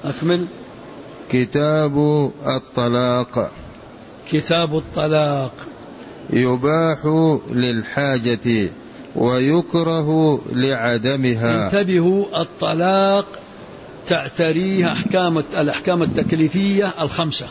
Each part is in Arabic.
أكمل. كتاب الطلاق. كتاب الطلاق. يباح للحاجة ويكره لعدمها. انتبهوا، الطلاق تعتريه الأحكام التكليفية الخمسة.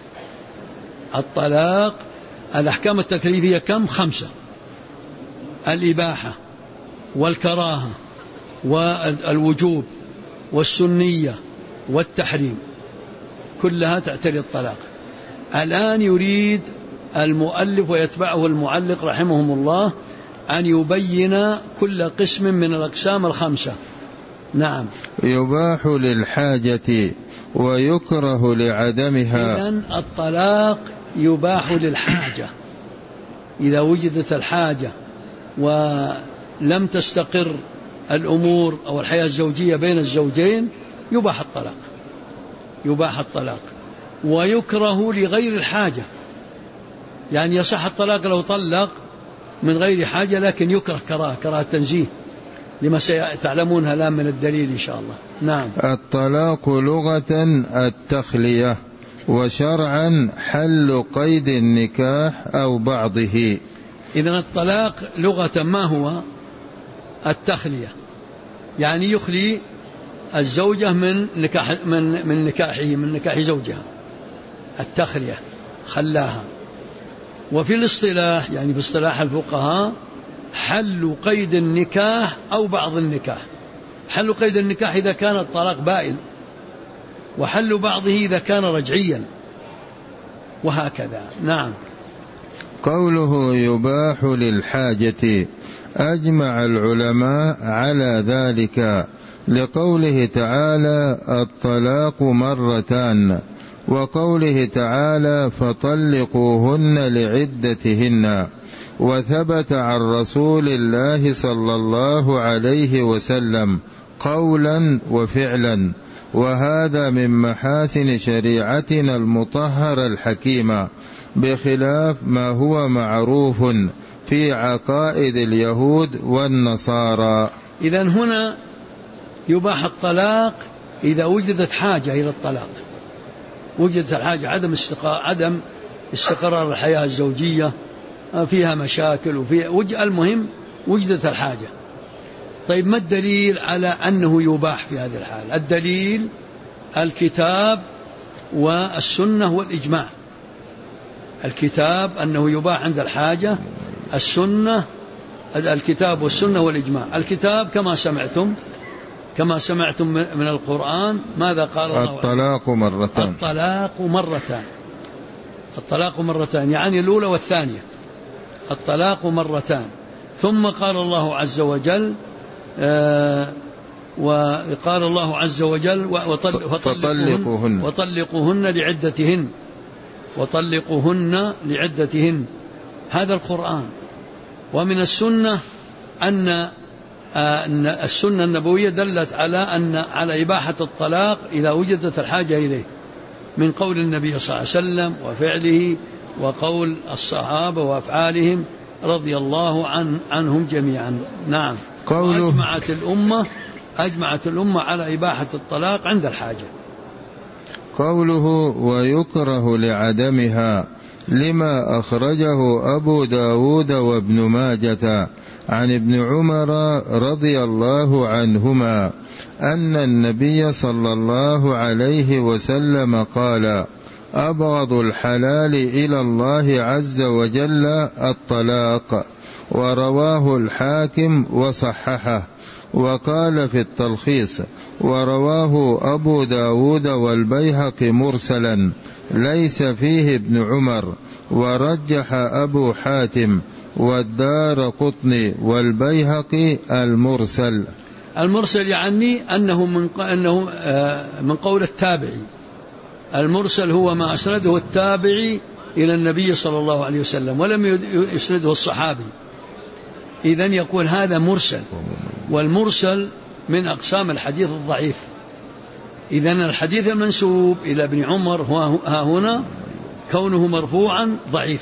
الطلاق الأحكام التكليفية كم؟ 5: الإباحة والكراهة والوجوب والسنية والتحريم، كلها تعتري الطلاق. الآن يريد المؤلف ويتبعه المعلق رحمهم الله أن يبين كل قسم من الأقسام الخمسة. نعم. يباح للحاجة ويكره لعدمها. إذن الطلاق يباح للحاجة، إذا وجدت الحاجة ولم تستقر الأمور أو الحياة الزوجية بين الزوجين يباح الطلاق. يباح الطلاق. ويكره لغير الحاجة، يعني يصح الطلاق لو طلق من غير حاجة، لكن يكره كراهة تنزيه، لما ستعلمونها الآن من الدليل إن شاء الله. نعم. الطلاق لغة التخلية، وشرعا حل قيد النكاح أو بعضه. إذن الطلاق لغة ما هو؟ التخلية، يعني يخلي الزوجة من نكاح زوجها، التخلية خلاها. وفي الاصطلاح، يعني في اصطلاح الفقهاء، حل قيد النكاح أو بعض النكاح. حل قيد النكاح إذا كان الطلاق بائن، وحل بعضه إذا كان رجعيا، وهكذا. نعم. قوله يباح للحاجة، أجمع العلماء على ذلك لقوله تعالى الطلاق مرتان، وقوله تعالى فطلقوهن لعدتهن. وثبت عن رسول الله صلى الله عليه وسلم قولا وفعلا، وهذا من محاسن شريعتنا المطهرة الحكيمة، بخلاف ما هو معروف في عقائد اليهود والنصارى. إذن هنا يباح الطلاق إذا وجدت حاجة إلى الطلاق، وجدت الحاجة، عدم استقرار الحياة الزوجية، فيها مشاكل المهم وجدت الحاجة. طيب، ما الدليل على أنه يباح في هذه الحال؟ الدليل الكتاب والسنة والإجماع. الكتاب أنه يباح عند الحاجة، السنة الكتاب والسنة والإجماع. الكتاب كما سمعتم من القرآن، ماذا قال الله؟ الطلاق مرتان. الطلاق مرتان يعني الأولى والثانية. الطلاق مرتان. ثم قال الله عز وجل وقال الله عز وجل وطلقوهن لعدتهن. هذا القرآن. ومن السنة أن السنة النبوية دلت على إباحة الطلاق إذا وجدت الحاجة إليه، من قول النبي صلى الله عليه وسلم وفعله، وقول الصحابة وأفعالهم رضي الله عنهم جميعا. نعم. أجمعت الأمة على إباحة الطلاق عند الحاجة. قوله ويكره لعدمها، لما أخرجه أبو داود وابن ماجة عن ابن عمر رضي الله عنهما أن النبي صلى الله عليه وسلم قال أبغض الحلال إلى الله عز وجل الطلاق، ورواه الحاكم وصححه. وقال في التلخيص ورواه أبو داود والبيهقي مرسلا ليس فيه ابن عمر، ورجح أبو حاتم والدارقطني والبيهقي المرسل. المرسل يعني أنه من قول التابعي. المرسل هو ما أسنده التابعي إلى النبي صلى الله عليه وسلم ولم يسنده الصحابي، إذن يكون هذا مرسل. والمرسل من أقسام الحديث الضعيف. إذن الحديث المنسوب إلى ابن عمر ها هنا كونه مرفوعا ضعيف،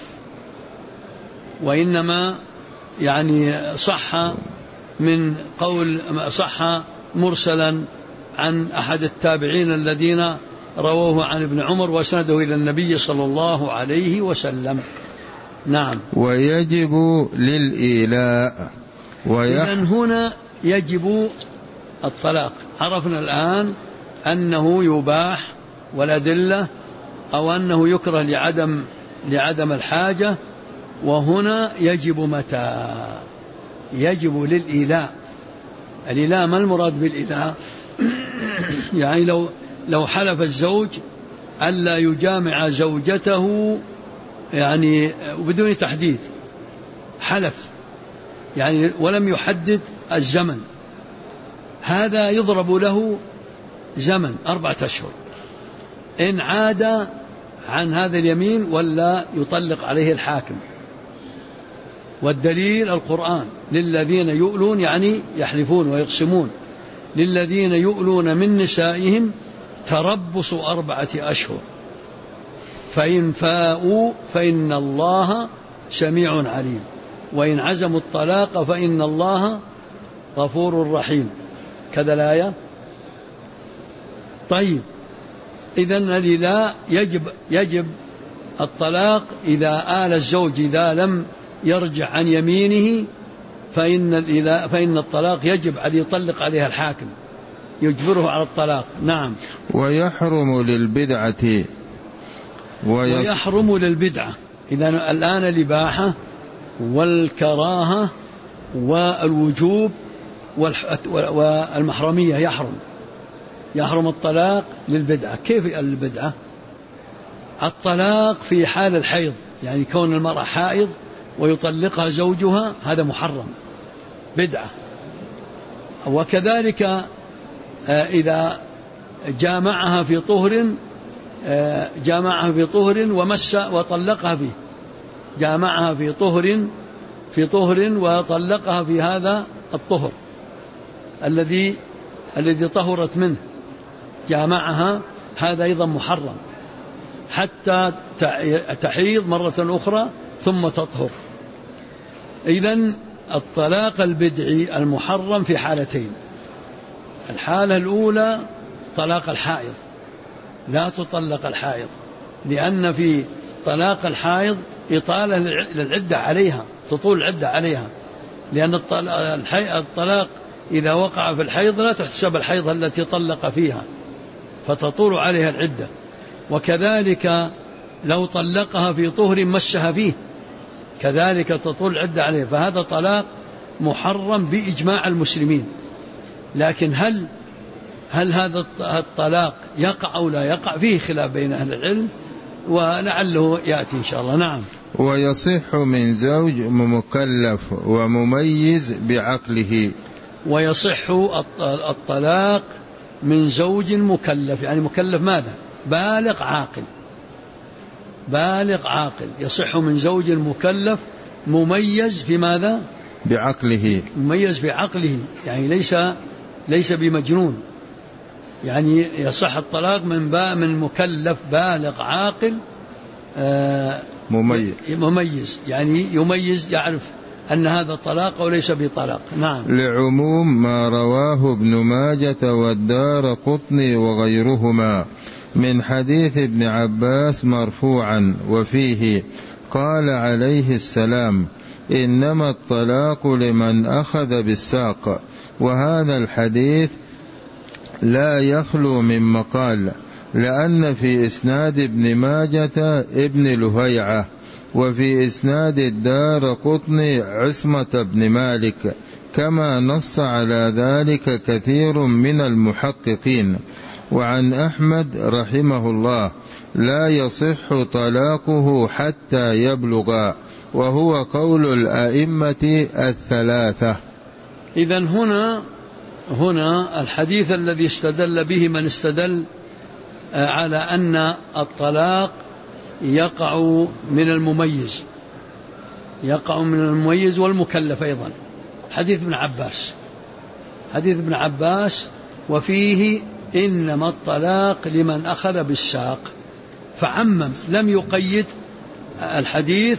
وإنما يعني صح مرسلا عن أحد التابعين الذين رووه عن ابن عمر واسنده إلى النبي صلى الله عليه وسلم. نعم. ويجب للإيلاء إذن هنا يجب الطلاق. عرفنا الآن أنه يباح والأدلة، أو أنه يكره لعدم الحاجة. وهنا يجب متى؟ يجب للإيلاء. الإيلاء ما المراد بالإيلاء؟ يعني لو حلف الزوج ألا يجامع زوجته يعني بدون تحديد، حلف يعني ولم يحدد الزمن، هذا يضرب له زمن 4 أشهر. إن عاد عن هذا اليمين ولا يطلق عليه الحاكم. والدليل القرآن: للذين يؤلون يعني يحلفون ويقسمون، للذين يؤلون من نسائهم تربص 4 أشهر فإن فاءوا فإن الله سميع عليم وإن عزموا الطلاق فإن الله غفور رحيم. كذا الآية. طيب، إذن الإيلاء يجب الطلاق إذا آل الزوج، إذا لم يرجع عن يمينه فإن الطلاق يجب أن يطلق عليها الحاكم، يجبره على الطلاق. نعم. ويحرم للبدعة ويحرم للبدعة. إذن الآن الإباحة والكراهة والوجوب والمحرمية يحرم الطلاق للبدعة. كيف البدعة؟ الطلاق في حال الحيض، يعني كون المرأة حائض ويطلقها زوجها، هذا محرم، بدعة. وكذلك إذا جامعها في طهر ومس وطلقها فيه، جامعها في طهر وطلقها في هذا الطهر الذي طهرت منه، جامعها، هذا أيضا محرم حتى تحيض مرة أخرى ثم تطهر. إذن الطلاق البدعي المحرم في حالتين: الحالة الأولى طلاق الحائض، لا تطلق الحائض، لأن في طلاق الحائض إطالة للعدة عليها، تطول العدة عليها، لأن الطلاق إذا وقع في الحيض لا تحسب الحيض التي طلق فيها، فتطول عليها العدة. وكذلك لو طلقها في طهر مسها فيه كذلك تطول العدة عليه، فهذا طلاق محرم بإجماع المسلمين. لكن هل هذا الطلاق يقع أو لا يقع؟ فيه خلاف بين أهل العلم، ولعله يأتي إن شاء الله. نعم. ويصح من زوج مكلف ومميز بعقله. ويصح الطلاق من زوج مكلف، يعني مكلف ماذا؟ بالغ عاقل. يصح من زوج مكلف مميز في ماذا؟ بعقله. مميز في عقله، يعني ليس بمجنون. يعني يصح الطلاق من مكلف بالغ عاقل مميز، يعني يميز، يعرف أن هذا طلاق وليس بطلاق. نعم. لعموم ما رواه ابن ماجة والدارقطني وغيرهما من حديث ابن عباس مرفوعا، وفيه قال عليه السلام: إنما الطلاق لمن أخذ بالساق. وهذا الحديث لا يخلو من مقال، لأن في إسناد ابن ماجة ابن لهيعة، وفي إسناد الدارقطني عصمة بن مالك، كما نص على ذلك كثير من المحققين. وعن أحمد رحمه الله: لا يصح طلاقه حتى يبلغ، وهو قول الأئمة الثلاثة. إذن هنا الحديث الذي استدل به من استدل على أن الطلاق يقع من المميز والمكلف أيضا، حديث ابن عباس وفيه إنما الطلاق لمن أخذ بالساق، فعمم، لم يقيد الحديث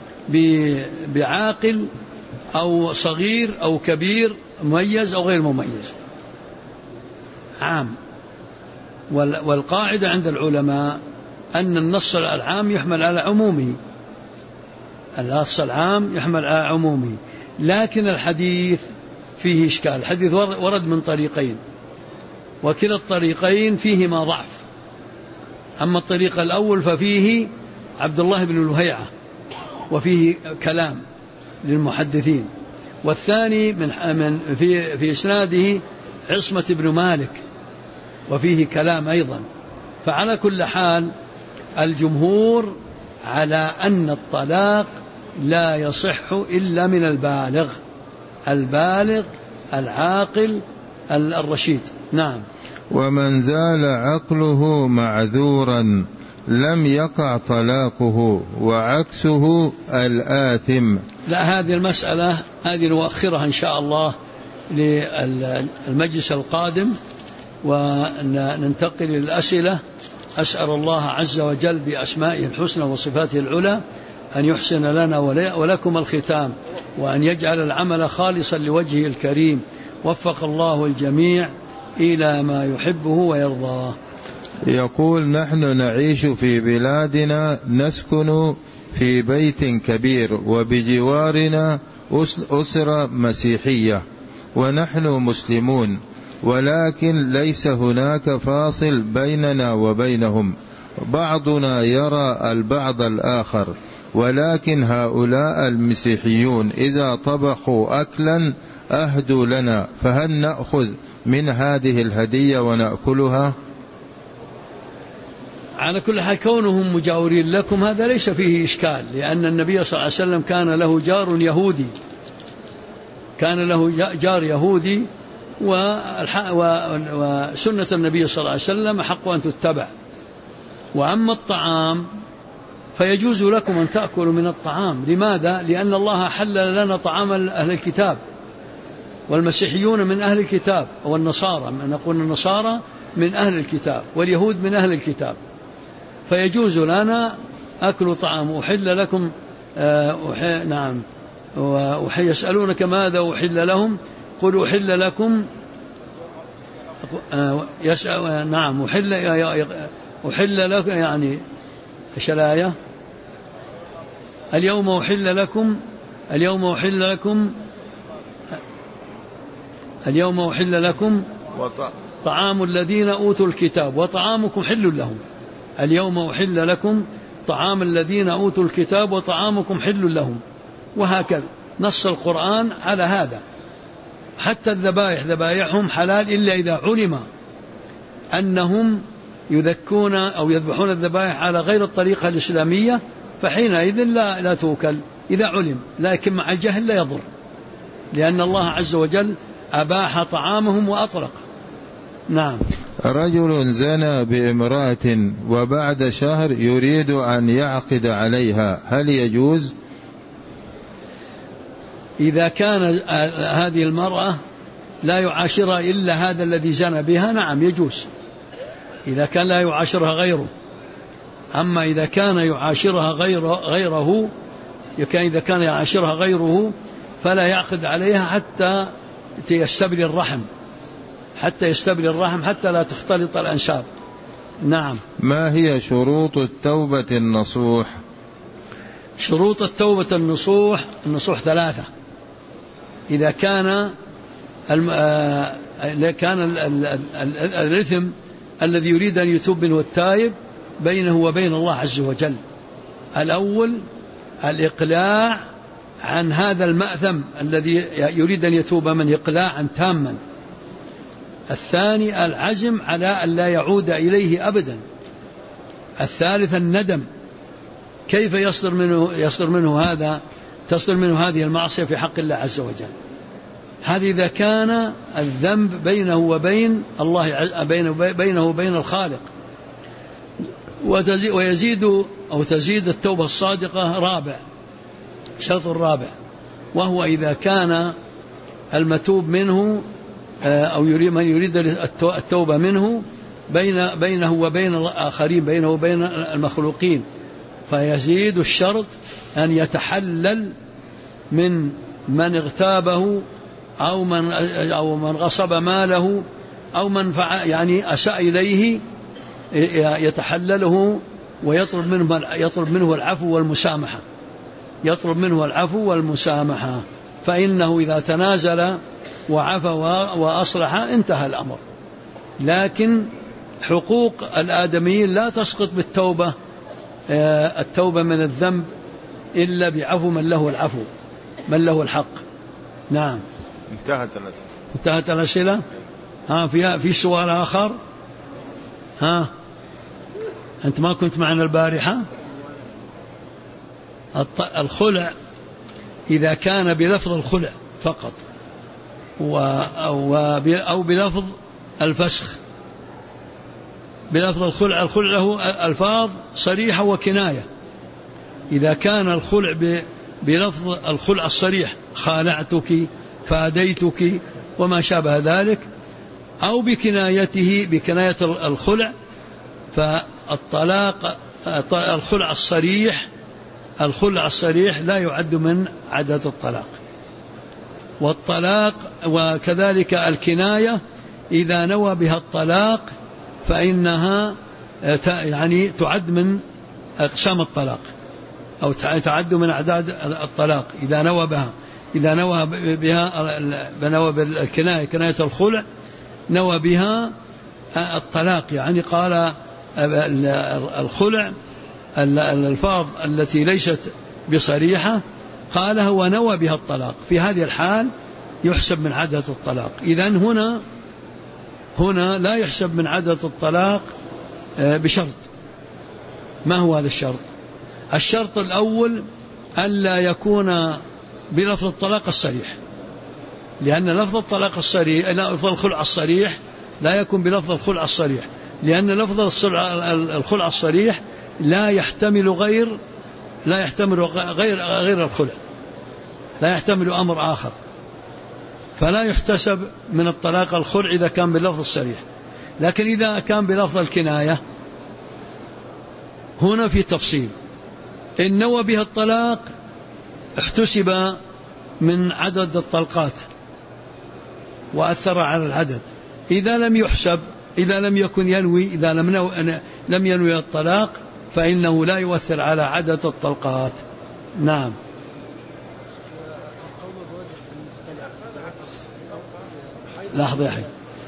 بعاقل أو صغير أو كبير، مميز أو غير مميز. عام، والقاعدة عند العلماء أن النص العام يحمل على عمومه، النص العام يحمل على عمومه، لكن الحديث فيه إشكال. الحديث ورد من طريقين، وكلا الطريقين فيهما ضعف. أما الطريق الأول ففيه عبد الله بن لهيعة وفيه كلام للمحدثين، والثاني في إسناده عصمة بن مالك وفيه كلام أيضا. فعلى كل حال الجمهور على أن الطلاق لا يصح إلا من البالغ العاقل الرشيد. نعم. ومن زال عقله معذورا لم يقع طلاقه، وعكسه الآثم. لا، هذه المسألة هذه نؤخرها إن شاء الله للمجلس القادم، وننتقل للأسئلة. أسأل الله عز وجل بأسمائه الحسنى وصفاته العلى أن يحسن لنا ولكم الختام، وأن يجعل العمل خالصا لوجهه الكريم. وفق الله الجميع إلى ما يحبه ويرضاه. يقول: نحن نعيش في بلادنا، نسكن في بيت كبير، وبجوارنا أسرة مسيحية، ونحن مسلمون، ولكن ليس هناك فاصل بيننا وبينهم، بعضنا يرى البعض الآخر، ولكن هؤلاء المسيحيون إذا طبخوا أكلا أهدوا لنا، فهل نأخذ من هذه الهدية ونأكلها؟ على كل حال كونهم مجاورين لكم هذا ليس فيه إشكال، لأن النبي صلى الله عليه وسلم كان له جار يهودي، وسنة النبي صلى الله عليه وسلم حق أن تتبع. وأما الطعام فيجوز لكم أن تأكلوا من الطعام. لماذا؟ لأن الله حلل لنا طعام أهل الكتاب، والمسيحيون من أهل الكتاب، والنصارى نقول النصارى من أهل الكتاب، واليهود من أهل الكتاب، فيجوز لنا أكل طعام. أحل لكم نعم، يسألونك ماذا أحل لهم، قل أحل لكم نعم أحل لكم، يعني إيش الآية؟ اليوم أحل لكم طعام الذين أوتوا الكتاب وطعامكم حل لهم. اليوم أحل لكم طعام الذين أوتوا الكتاب وطعامكم حل لهم. وهكذا نص القرآن على هذا. حتى ذبائحهم حلال إلا إذا علم أنهم يذكون أو يذبحون الذبائح على غير الطريقة الإسلامية، فحينئذ لا تؤكل إذا علم، لكن مع الجهل لا يضر، لأن الله عز وجل أباح طعامهم وأطلق. نعم. رجل زنى بامرأة وبعد شهر يريد أن يعقد عليها، هل يجوز؟ إذا كان هذه المرأة لا يعاشرها إلا هذا الذي زنى بها، نعم يجوز، إذا كان لا يعاشرها غيره. أما إذا كان يعاشرها غيره إذا كان يعاشرها غيره فلا يعقد عليها حتى يستبلي الرحم، حتى لا تختلط الأنساب. نعم. ما هي شروط التوبة النصوح؟ شروط التوبة النصوح 3. إذا كان الإثم الذي يريد أن يتوب منه التائب بينه وبين الله عز وجل. الأول الإقلاع عن هذا المأثم الذي يريد أن يتوب منه إقلاعا تاما. الثاني العزم على أن لا يعود إليه أبدا. الثالث الندم، كيف تصدر منه هذه المعصية في حق الله عز وجل. هذا إذا كان الذنب بينه وبين الله، بينه وبين الخالق. تزيد التوبة الصادقة شرط الرابع، وهو إذا كان المتوب منه أو من يريد التوبة منه بينه وبين الآخرين، بينه وبين المخلوقين، فيزيد الشرط أن يتحلل من اغتابه أو من غصب ماله أو من يعني أساء إليه يتحلله ويطلب منه العفو والمسامحة، يطلب منه العفو والمسامحة، فإنه إذا تنازل وعفى وأصلح انتهى الأمر. لكن حقوق الآدميين لا تسقط بالتوبة، التوبة من الذنب إلا بعفو من له العفو، من له الحق. نعم. انتهت الأسئلة. في سؤال آخر؟ أنت ما كنت معنا البارحة؟ الخلع إذا كان بلفظ الخلع فقط أو بلفظ الفسخ. بلفظ الخلع له ألفاظ صريحة وكناية. إذا كان الخلع بلفظ الخلع الصريح خالعتك فاديتك وما شابه ذلك، أو بكنايته بكناية الخلع، فالطلاق الخلع الصريح لا يعد من عدد الطلاق. والطلاق وكذلك الكناية إذا نوى بها الطلاق فإنها يعني تعد من أقسام الطلاق، أو تعد من أعداد الطلاق إذا نوى بالكناية كناية الخلع نوى بها الطلاق. يعني قال الخلع الألفاظ التي ليست بصريحة قالها ونوى بها الطلاق، في هذه الحال يحسب من عدد الطلاق. إذن هنا لا يحسب من عدد الطلاق بشرط. ما هو هذا الشرط؟ الشرط الأول ألا يكون بلفظ الطلاق الصريح، لأن لفظ الطلاق الصريح لفظ الخلع الصريح لا يكون بلفظ الخلع الصريح، لأن لفظ الخلع الصريح لا يحتمل غير الخلع، لا يحتمل أمر آخر، فلا يحتسب من الطلاق الخلع إذا كان باللفظ الصريح. لكن إذا كان بلفظ الكناية هنا في تفصيل. إن نوى بها الطلاق احتسب من عدد الطلقات وأثر على العدد. إذا لم يحسب، إذا لم يكن ينوي، إذا لم ينوي الطلاق فإنه لا يؤثر على عدد الطلقات. نعم. لحظة يا حي.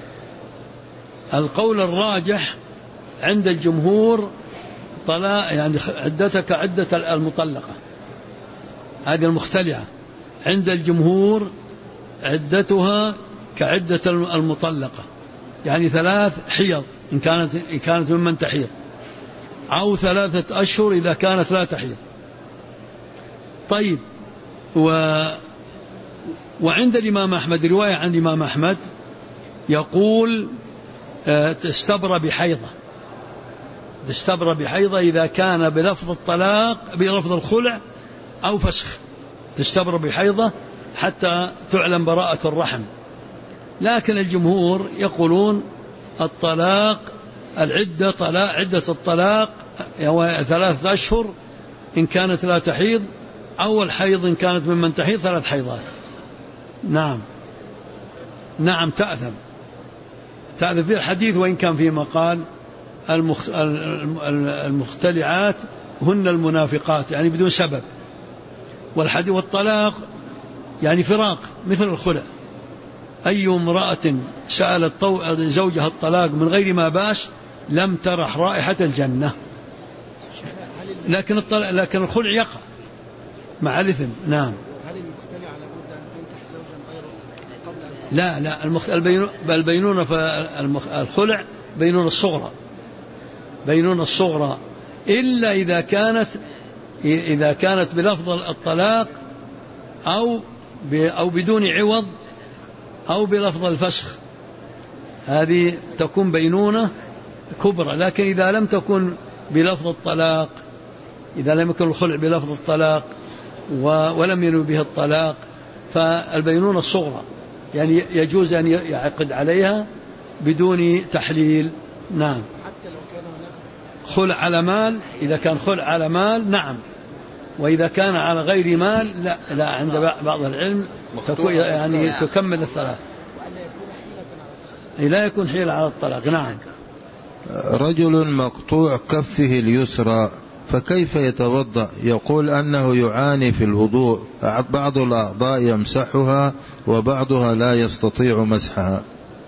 القول الراجح عند الجمهور طلاق يعني عدتك عدة المطلقة، هذه المختلعة عند الجمهور عدتها كعدة المطلقة، يعني 3 حيض إن كانت ممن تحيض، أو 3 أشهر إذا كانت لا تحيض. طيب، وعند الإمام أحمد رواية عن الإمام أحمد يقول تستبرى بحيضة إذا كان بلفظ الطلاق بلفظ الخلع أو فسخ، تستبرى بحيضة حتى تعلم براءة الرحم. لكن الجمهور يقولون الطلاق عدة الطلاق 3 أشهر إن كانت لا تحيض، أو الحيض إن كانت ممن تحيض 3 حيضات. نعم تأثم في الحديث، وإن كان في مقال المختلعات هن المنافقات، يعني بدون سبب. والطلاق يعني فراق مثل الخلع. أي امرأة سألت زوجها الطلاق من غير ما باس لم ترح رائحة الجنة. لكن الخلع يقع مع الإثم. نعم. هل المختلع لابد أن تنكح زوجا غيره قبل لا البينونة الخلع بينونة الصغرى إلا إذا كانت بلفظ الطلاق أو بدون عوض أو بلفظ الفسخ، هذه تكون بينونة كبرى. لكن إذا لم تكن بلفظ الطلاق، إذا لم يكن الخلع بلفظ الطلاق ولم ينوي به الطلاق، فالبينونة الصغرى يعني يجوز أن يعقد عليها بدون تحليل. نعم. حتى لو كان هناك خلع على مال، إذا كان خلع على مال نعم، وإذا كان على غير مال لا عند بعض العلم يعني تكمل 3. وأن يكون حيلة على أي لا يكون حيلة على الطلاق. نعم. رجل مقطوع كفه اليسرى فكيف يتوضأ؟ يقول أنه يعاني في الوضوء، بعض الأعضاء يمسحها وبعضها لا يستطيع مسحها.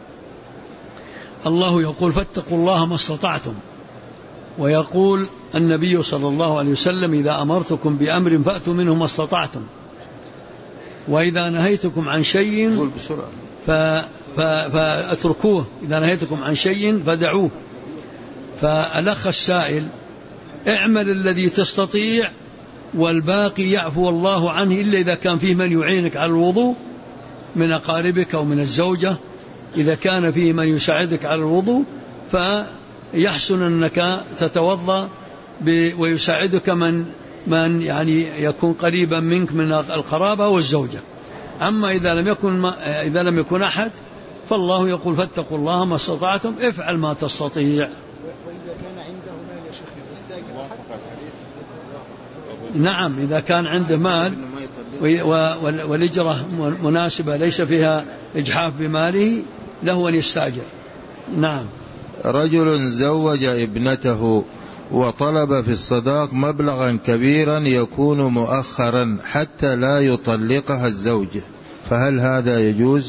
الله يقول فاتقوا الله ما استطعتم، ويقول النبي صلى الله عليه وسلم إذا أمرتكم بأمر فأتوا منه ما استطعتم، وإذا نهيتكم عن شيء فأتركوه، إذا نهيتكم عن شيء فدعوه. فالأخ السائل اعمل الذي تستطيع والباقي يعفو الله عنه، إلا إذا كان فيه من يعينك على الوضوء من أقاربك أو من الزوجة. إذا كان فيه من يساعدك على الوضوء فيحسن أنك تتوضأ ويساعدك من يعني يكون قريبا منك من القرابة والزوجة. أما إذا لم يكن أحد فالله يقول فاتقوا الله ما استطعتم، افعل ما تستطيع. وإذا كان عنده مال يا شيخ يستاجر أحد؟ نعم، إذا كان عنده مال والإجرة مناسبة ليس فيها إجحاف بماله له أن يستاجر. نعم. رجل زوج ابنته وطلب في الصداق مبلغا كبيرا يكون مؤخرا حتى لا يطلقها الزوج، فهل هذا يجوز؟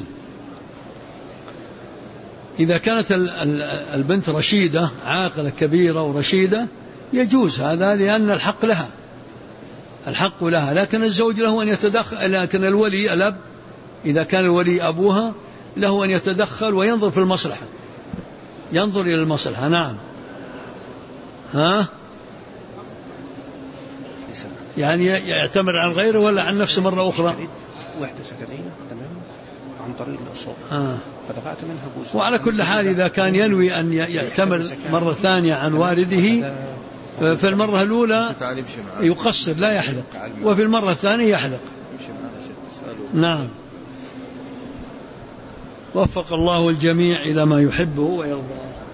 إذا كانت البنت رشيدة عاقلة كبيرة ورشيدة يجوز هذا، لأن الحق لها، لكن الزوج له أن يتدخل. لكن الولي الأب إذا كان الولي أبوها له أن يتدخل وينظر في المصلحة، ينظر إلى المصلحة. نعم. يعني يعتمر عن غيره ولا عن نفسه مرة أخرى؟ وحدة سكنية تمام عن طريق الأصول فدفعت منها بوسة. وعلى كل حال إذا كان ينوي أن يعتمر مرة ثانية عن والده في المرة الأولى يقصر لا يحلق، وفي المرة الثانية يحلق. نعم. وفق الله الجميع إلى ما يحبه ويرضاه.